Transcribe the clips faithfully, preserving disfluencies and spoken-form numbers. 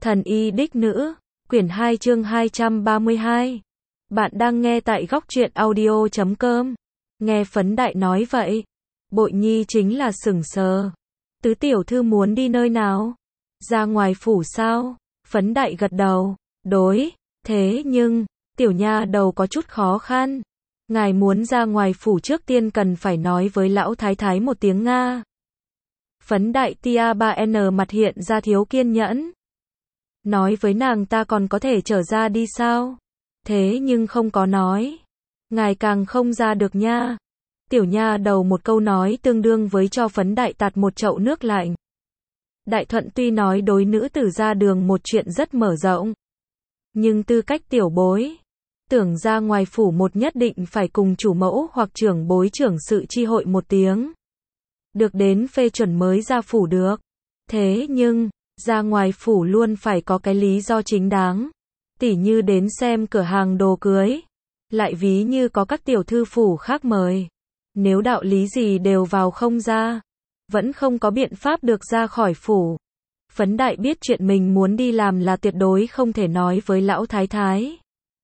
Thần y đích nữ, quyển hai chương hai trăm ba mươi hai. Bạn đang nghe tại góc truyện audio chấm com. Nghe Phấn Đại nói vậy, Bội Nhi chính là sửng sờ. Tứ tiểu thư muốn đi nơi nào? Ra ngoài phủ sao? Phấn Đại gật đầu, đối, thế nhưng, tiểu nha đầu có chút khó khăn. Ngài muốn ra ngoài phủ trước tiên cần phải nói với lão thái thái một tiếng Nga. Phấn Đại tia ba N mặt hiện ra thiếu kiên nhẫn. Nói với nàng ta còn có thể trở ra đi sao? Thế nhưng không có nói. Ngài càng không ra được nha. Tiểu nha đầu một câu nói tương đương với cho Phấn Đại tạt một chậu nước lạnh. Đại Thuận tuy nói đối nữ tử ra đường một chuyện rất mở rộng. Nhưng tư cách tiểu bối, tưởng ra ngoài phủ một nhất định phải cùng chủ mẫu hoặc trưởng bối trưởng sự chi hội một tiếng. Được đến phê chuẩn mới ra phủ được. Thế nhưng, ra ngoài phủ luôn phải có cái lý do chính đáng. Tỉ như đến xem cửa hàng đồ cưới. Lại ví như có các tiểu thư phủ khác mời. Nếu đạo lý gì đều vào không ra, vẫn không có biện pháp được ra khỏi phủ. Phấn Đại biết chuyện mình muốn đi làm là tuyệt đối không thể nói với lão thái thái.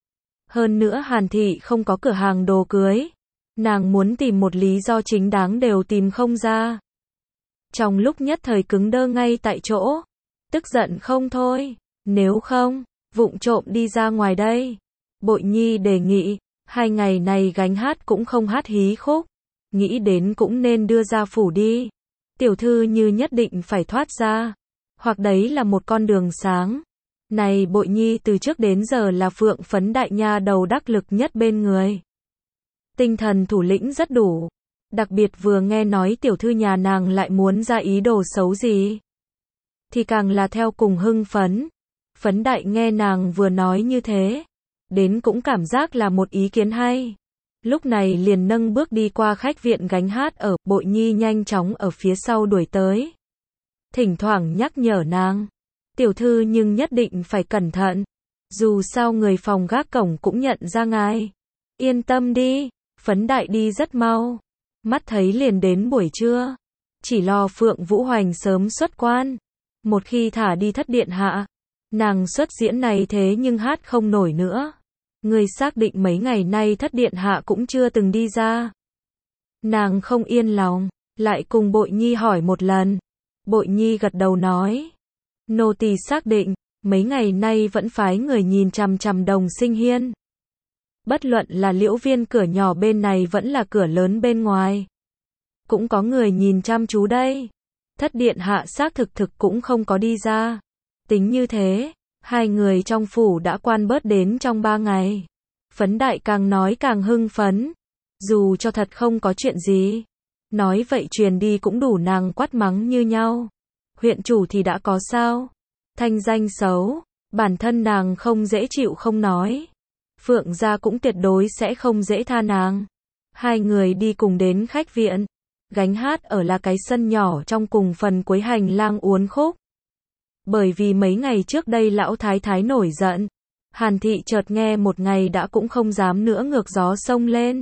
Hơn nữa Hàn thị không có cửa hàng đồ cưới. Nàng muốn tìm một lý do chính đáng đều tìm không ra. Trong lúc nhất thời cứng đơ ngay tại chỗ. Tức giận không thôi. Nếu không, vụng trộm đi ra ngoài đây. Bội Nhi đề nghị, hai ngày này gánh hát cũng không hát hí khúc. Nghĩ đến cũng nên đưa ra phủ đi. Tiểu thư như nhất định phải thoát ra. Hoặc đấy là một con đường sáng. Này Bội Nhi từ trước đến giờ là Phượng Phấn Đại nha đầu đắc lực nhất bên người. Tinh thần thủ lĩnh rất đủ. Đặc biệt vừa nghe nói tiểu thư nhà nàng lại muốn ra ý đồ xấu gì, thì càng là theo cùng hưng phấn. Phấn Đại nghe nàng vừa nói như thế, đến cũng cảm giác là một ý kiến hay. Lúc này liền nâng bước đi qua khách viện gánh hát ở, Bội Nhi nhanh chóng ở phía sau đuổi tới. Thỉnh thoảng nhắc nhở nàng, tiểu thư nhưng nhất định phải cẩn thận. Dù sao người phòng gác cổng cũng nhận ra ngài. Yên tâm đi, Phấn Đại đi rất mau. Mắt thấy liền đến buổi trưa. Chỉ lo Phượng Vũ Hoành sớm xuất quan. Một khi thả đi thất điện hạ, nàng xuất diễn này thế nhưng hát không nổi nữa. Người xác định mấy ngày nay thất điện hạ cũng chưa từng đi ra. Nàng không yên lòng, lại cùng Bội Nhi hỏi một lần. Bội Nhi gật đầu nói, nô tỳ xác định, mấy ngày nay vẫn phái người nhìn chằm chằm Đồng Sinh Hiên. Bất luận là Liễu Viên cửa nhỏ bên này vẫn là cửa lớn bên ngoài, cũng có người nhìn chăm chú đây. Thất điện hạ xác thực thực cũng không có đi ra. Tính như thế, hai người trong phủ đã quan bớt đến trong ba ngày. Phấn Đại càng nói càng hưng phấn. Dù cho thật không có chuyện gì, nói vậy truyền đi cũng đủ nàng quát mắng như nhau. Huyện chủ thì đã có sao? Thanh danh xấu, bản thân nàng không dễ chịu không nói. Phượng gia cũng tuyệt đối sẽ không dễ tha nàng. Hai người đi cùng đến khách viện. Gánh hát ở là cái sân nhỏ trong cùng phần cuối hành lang uốn khúc. Bởi vì mấy ngày trước đây lão thái thái nổi giận, Hàn thị chợt nghe một ngày đã cũng không dám nữa ngược gió sông lên.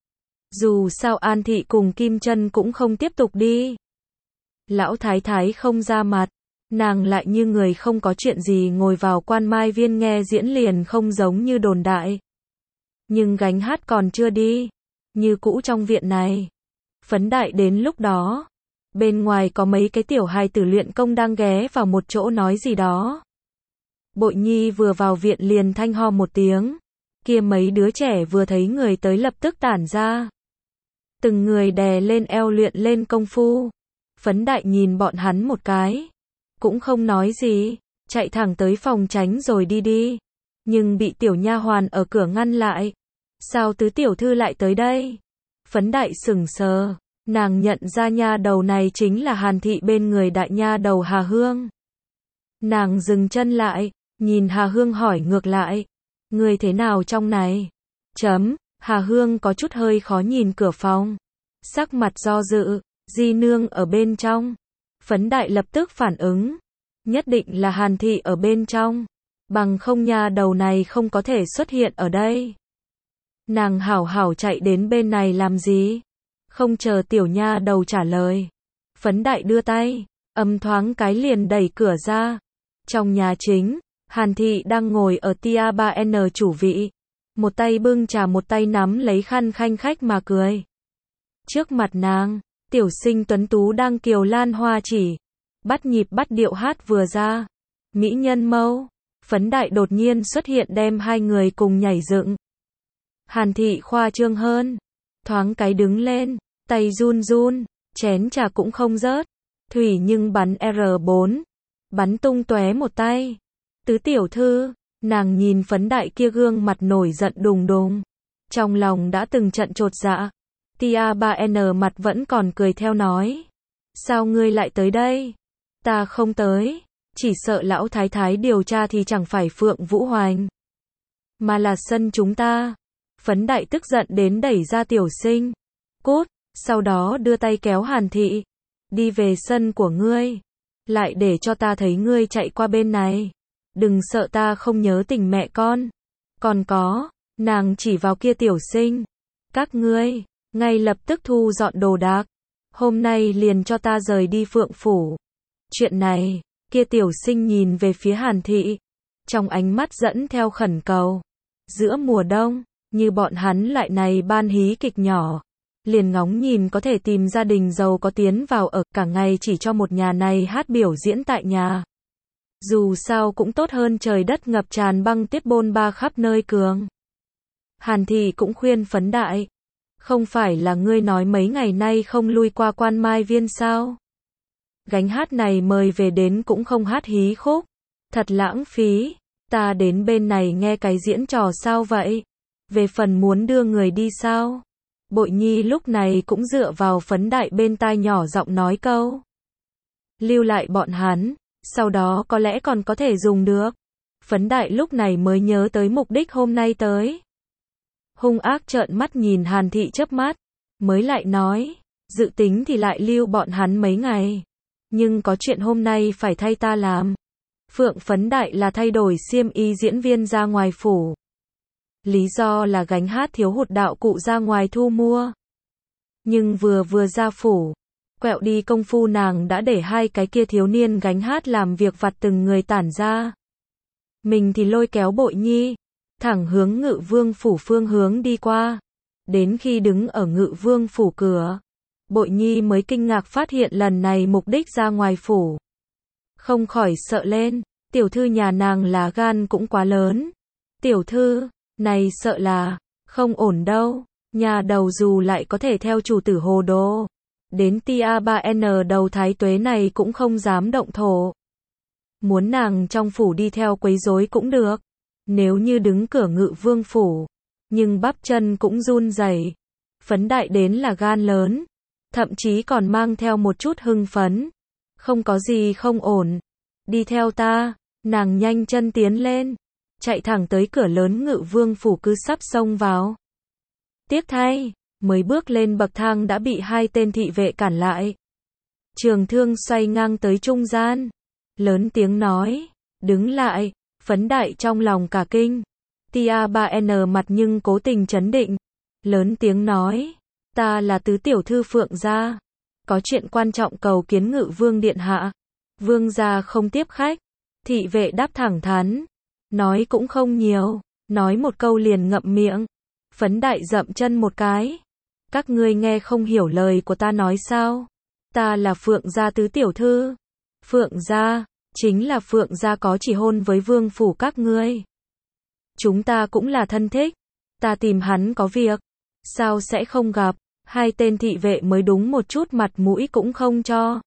Dù sao An thị cùng Kim Chân cũng không tiếp tục đi. Lão thái thái không ra mặt, nàng lại như người không có chuyện gì ngồi vào Quan Mai Viên nghe diễn liền không giống như đồn đại. Nhưng gánh hát còn chưa đi, như cũ trong viện này. Phấn Đại đến lúc đó, bên ngoài có mấy cái tiểu hài tử luyện công đang ghé vào một chỗ nói gì đó. Bội Nhi vừa vào viện liền thanh ho một tiếng. Kia mấy đứa trẻ vừa thấy người tới lập tức tản ra. Từng người đè lên eo luyện lên công phu. Phấn Đại nhìn bọn hắn một cái, cũng không nói gì, chạy thẳng tới phòng tránh rồi đi đi. Nhưng bị tiểu nha hoàn ở cửa ngăn lại. Sao tứ tiểu thư lại tới đây? Phấn Đại sửng sờ, nàng nhận ra nha đầu này chính là Hàn thị bên người đại nha đầu Hà Hương. Nàng dừng chân lại, nhìn Hà Hương hỏi ngược lại, người thế nào trong này? Chấm, Hà Hương có chút hơi khó nhìn cửa phòng, sắc mặt do dự, di nương ở bên trong. Phấn Đại lập tức phản ứng, nhất định là Hàn thị ở bên trong, bằng không nha đầu này không có thể xuất hiện ở đây. Nàng hảo hảo chạy đến bên này làm gì? Không chờ tiểu nha đầu trả lời. Phấn Đại đưa tay, âm thoáng cái liền đẩy cửa ra. Trong nhà chính, Hàn Thị đang ngồi ở Tia ba N chủ vị. Một tay bưng trà một tay nắm lấy khăn khanh khách mà cười. Trước mặt nàng, tiểu sinh tuấn tú đang kiều lan hoa chỉ. Bắt nhịp bắt điệu hát vừa ra. Mỹ nhân mâu. Phấn Đại đột nhiên xuất hiện đem hai người cùng nhảy dựng. Hàn Thị khoa trương hơn. Thoáng cái đứng lên, tay run run, chén trà cũng không rớt. Thủy nhưng bắn R bốn. Bắn tung tóe một tay. Tứ tiểu thư, nàng nhìn Phấn Đại kia gương mặt nổi giận đùng đùng. Trong lòng đã từng trận chột dạ. Tia ba N mặt vẫn còn cười theo nói. Sao ngươi lại tới đây? Ta không tới. Chỉ sợ lão thái thái điều tra thì chẳng phải Phượng Vũ Hoành. Mà là sân chúng ta. Phấn Đại tức giận đến đẩy ra tiểu sinh. Cút, sau đó đưa tay kéo Hàn Thị. Đi về sân của ngươi. Lại để cho ta thấy ngươi chạy qua bên này. Đừng sợ ta không nhớ tình mẹ con. Còn có, nàng chỉ vào kia tiểu sinh. Các ngươi, ngay lập tức thu dọn đồ đạc. Hôm nay liền cho ta rời đi Phượng Phủ. Chuyện này, kia tiểu sinh nhìn về phía Hàn Thị. Trong ánh mắt dẫn theo khẩn cầu. Giữa mùa đông, như bọn hắn lại này ban hí kịch nhỏ. Liền ngóng nhìn có thể tìm gia đình giàu có tiến vào ở cả ngày chỉ cho một nhà này hát biểu diễn tại nhà. Dù sao cũng tốt hơn trời đất ngập tràn băng tuyết bôn ba khắp nơi cường. Hàn Thị cũng khuyên Phấn Đại. Không phải là ngươi nói mấy ngày nay không lui qua Quan Mai Viên sao? Gánh hát này mời về đến cũng không hát hí khúc. Thật lãng phí. Ta đến bên này nghe cái diễn trò sao vậy? Về phần muốn đưa người đi sao? Bội Nhi lúc này cũng dựa vào Phấn Đại bên tai nhỏ giọng nói câu. Lưu lại bọn hắn, sau đó có lẽ còn có thể dùng được. Phấn Đại lúc này mới nhớ tới mục đích hôm nay tới. Hung ác trợn mắt nhìn Hàn Thị chớp mắt, mới lại nói, dự tính thì lại lưu bọn hắn mấy ngày. Nhưng có chuyện hôm nay phải thay ta làm. Phượng Phấn Đại là thay đổi xiêm y diễn viên ra ngoài phủ. Lý do là gánh hát thiếu hụt đạo cụ ra ngoài thu mua. Nhưng vừa vừa ra phủ, quẹo đi công phu nàng đã để hai cái kia thiếu niên gánh hát làm việc vặt từng người tản ra. Mình thì lôi kéo Bội Nhi, thẳng hướng Ngự Vương phủ phương hướng đi qua. Đến khi đứng ở Ngự Vương phủ cửa, Bội Nhi mới kinh ngạc phát hiện lần này mục đích ra ngoài phủ. Không khỏi sợ lên, tiểu thư nhà nàng là gan cũng quá lớn. Tiểu thư, này sợ là, không ổn đâu, nhà đầu dù lại có thể theo chủ tử hồ đồ. Đến Tia ba N đầu thái tuế này cũng không dám động thổ. Muốn nàng trong phủ đi theo quấy rối cũng được. Nếu như đứng cửa Ngự Vương phủ, nhưng bắp chân cũng run rẩy. Phấn Đại đến là gan lớn, thậm chí còn mang theo một chút hưng phấn. Không có gì không ổn. Đi theo ta, nàng nhanh chân tiến lên. Chạy thẳng tới cửa lớn Ngự Vương phủ cứ sắp xông vào. Tiếc thay, mới bước lên bậc thang đã bị hai tên thị vệ cản lại. Trường Thương xoay ngang tới trung gian, lớn tiếng nói, đứng lại. Phấn Đại trong lòng cả kinh. Tia ba N mặt nhưng cố tình trấn định, lớn tiếng nói, ta là tứ tiểu thư Phượng gia, có chuyện quan trọng cầu kiến Ngự Vương điện hạ. Vương gia không tiếp khách. Thị vệ đáp thẳng thắn, nói cũng không nhiều, nói một câu liền ngậm miệng. Phấn Đại dậm chân một cái. Các ngươi nghe không hiểu lời của ta nói sao? Ta là Phượng gia tứ tiểu thư. Phượng gia, chính là Phượng gia có chỉ hôn với vương phủ các ngươi. Chúng ta cũng là thân thích. Ta tìm hắn có việc. Sao sẽ không gặp? Hai tên thị vệ mới đúng một chút mặt mũi cũng không cho.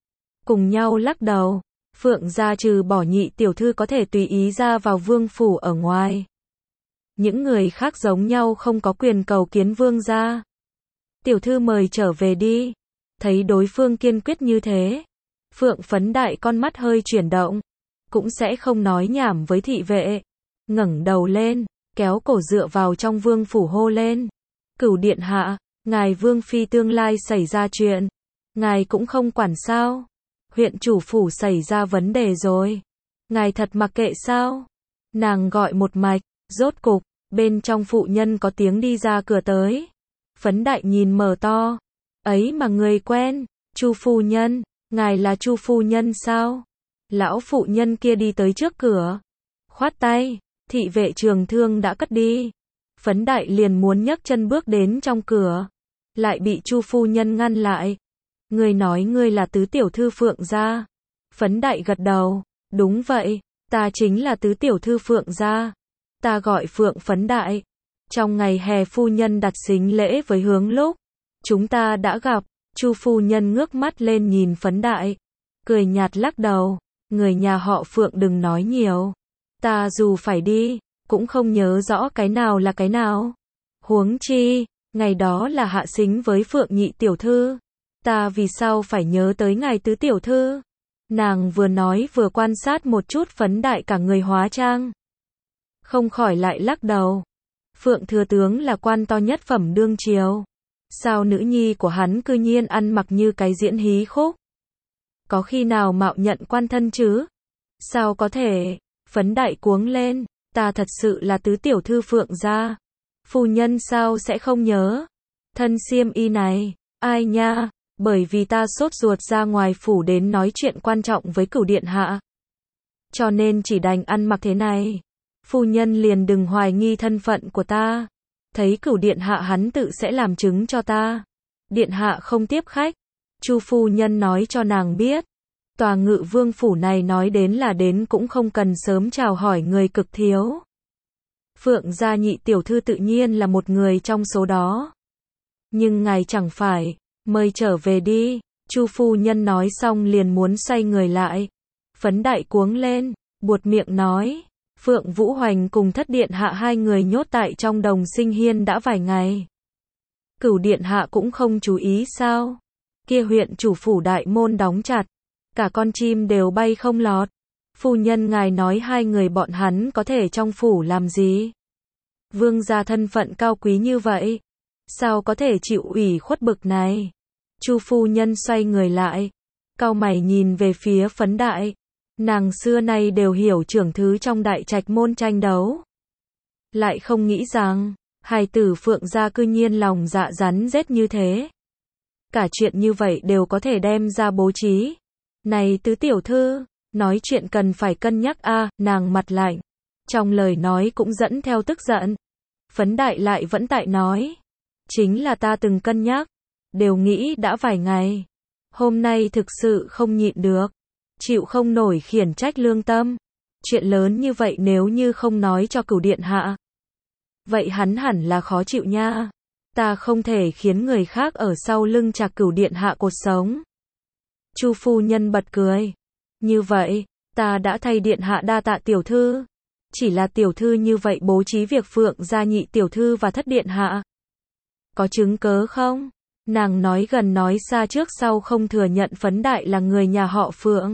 Cùng nhau lắc đầu. Phượng gia trừ bỏ nhị tiểu thư có thể tùy ý ra vào vương phủ ở ngoài. Những người khác giống nhau không có quyền cầu kiến vương gia. Tiểu thư mời trở về đi. Thấy đối phương kiên quyết như thế, Phượng Phấn Đại con mắt hơi chuyển động, cũng sẽ không nói nhảm với thị vệ. Ngẩng đầu lên, kéo cổ dựa vào trong vương phủ hô lên. Cửu điện hạ, ngài vương phi tương lai xảy ra chuyện. Ngài cũng không quản sao? Huyện chủ phủ xảy ra vấn đề rồi. Ngài thật mặc kệ sao? Nàng gọi một mạch, rốt cục, bên trong phụ nhân có tiếng đi ra cửa tới. Phấn Đại nhìn mở to. Ấy mà người quen, Chu phu nhân, ngài là Chu phu nhân sao? Lão phụ nhân kia đi tới trước cửa, khoát tay, thị vệ trường thương đã cất đi. Phấn Đại liền muốn nhấc chân bước đến trong cửa, lại bị Chu phu nhân ngăn lại. Ngươi nói ngươi là tứ tiểu thư Phượng gia? Phấn Đại gật đầu, đúng vậy, ta chính là tứ tiểu thư Phượng gia. Ta gọi Phượng Phấn Đại. Trong ngày hè phu nhân đặt sính lễ với Hướng lúc chúng ta đã gặp. Chu phu nhân ngước mắt lên nhìn Phấn Đại, cười nhạt lắc đầu, người nhà họ Phượng đừng nói nhiều. Ta dù phải đi, cũng không nhớ rõ cái nào là cái nào. Huống chi, ngày đó là hạ sính với Phượng nhị tiểu thư. Ta vì sao phải nhớ tới ngài tứ tiểu thư? Nàng vừa nói vừa quan sát một chút Phấn Đại cả người hóa trang. Không khỏi lại lắc đầu. Phượng thừa tướng là quan to nhất phẩm đương triều. Sao nữ nhi của hắn cư nhiên ăn mặc như cái diễn hí khúc? Có khi nào mạo nhận quan thân chứ? Sao có thể? Phấn Đại cuống lên, ta thật sự là tứ tiểu thư Phượng gia. Phu nhân sao sẽ không nhớ? Thân xiêm y này, ai nha, bởi vì ta sốt ruột ra ngoài phủ đến nói chuyện quan trọng với Cửu điện hạ. Cho nên chỉ đành ăn mặc thế này. Phu nhân liền đừng hoài nghi thân phận của ta. Thấy Cửu điện hạ hắn tự sẽ làm chứng cho ta. Điện hạ không tiếp khách. Chu phu nhân nói cho nàng biết. Tòa Ngự Vương phủ này nói đến là đến cũng không cần sớm chào hỏi người cực thiếu. Phượng gia nhị tiểu thư tự nhiên là một người trong số đó. Nhưng ngài chẳng phải, mời trở về đi. Chu phu nhân nói xong liền muốn xoay người lại. Phấn Đại cuống lên, buột miệng nói. Phượng Vũ Hoành cùng Thất điện hạ hai người nhốt tại trong Đồng Sinh Hiên đã vài ngày. Cửu điện hạ cũng không chú ý sao? Kia huyện chủ phủ đại môn đóng chặt, cả con chim đều bay không lọt. Phu nhân ngài nói hai người bọn hắn có thể trong phủ làm gì? Vương gia thân phận cao quý như vậy, sao có thể chịu ủy khuất bực này? Chu phu nhân xoay người lại, cau mày nhìn về phía Phấn Đại. Nàng xưa nay đều hiểu trưởng thứ trong đại trạch môn tranh đấu. Lại không nghĩ rằng, hài tử Phượng gia cư nhiên lòng dạ rắn rết như thế. Cả chuyện như vậy đều có thể đem ra bố trí. Này tứ tiểu thư, nói chuyện cần phải cân nhắc a. À, nàng mặt lạnh. Trong lời nói cũng dẫn theo tức giận. Phấn Đại lại vẫn tại nói. Chính là ta từng cân nhắc. Đều nghĩ đã vài ngày. Hôm nay thực sự không nhịn được. Chịu không nổi khiển trách lương tâm. Chuyện lớn như vậy nếu như không nói cho Cửu điện hạ. Vậy hắn hẳn là khó chịu nha. Ta không thể khiến người khác ở sau lưng chạc Cửu điện hạ cột sống. Chu phu nhân bật cười. Như vậy, ta đã thay điện hạ đa tạ tiểu thư. Chỉ là tiểu thư như vậy bố trí việc Phượng gia nhị tiểu thư và Thất điện hạ. Có chứng cớ không? Nàng nói gần nói xa trước sau không thừa nhận Phấn Đại là người nhà họ Phượng.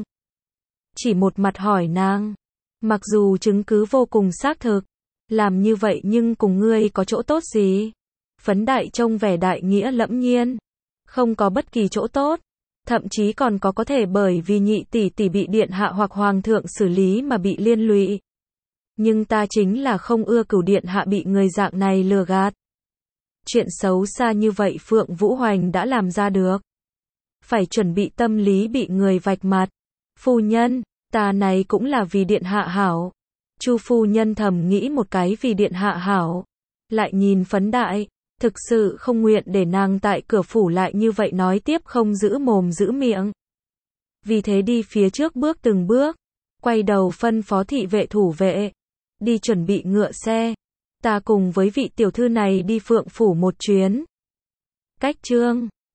Chỉ một mặt hỏi nàng. Mặc dù chứng cứ vô cùng xác thực. Làm như vậy nhưng cùng ngươi có chỗ tốt gì? Phấn Đại trông vẻ đại nghĩa lẫm nhiên. Không có bất kỳ chỗ tốt. Thậm chí còn có có thể bởi vì nhị tỷ tỷ bị điện hạ hoặc hoàng thượng xử lý mà bị liên lụy. Nhưng ta chính là không ưa Cửu điện hạ bị người dạng này lừa gạt. Chuyện xấu xa như vậy Phượng Vũ Hoành đã làm ra được. Phải chuẩn bị tâm lý bị người vạch mặt. Phu nhân, ta này cũng là vì điện hạ hảo. Chu phu nhân thầm nghĩ một cái vì điện hạ hảo. Lại nhìn Phấn Đại, thực sự không nguyện để nàng tại cửa phủ lại như vậy nói tiếp không giữ mồm giữ miệng. Vì thế đi phía trước bước từng bước. Quay đầu phân phó thị vệ thủ vệ. Đi chuẩn bị ngựa xe. Ta cùng với vị tiểu thư này đi Phượng phủ một chuyến. Cách chương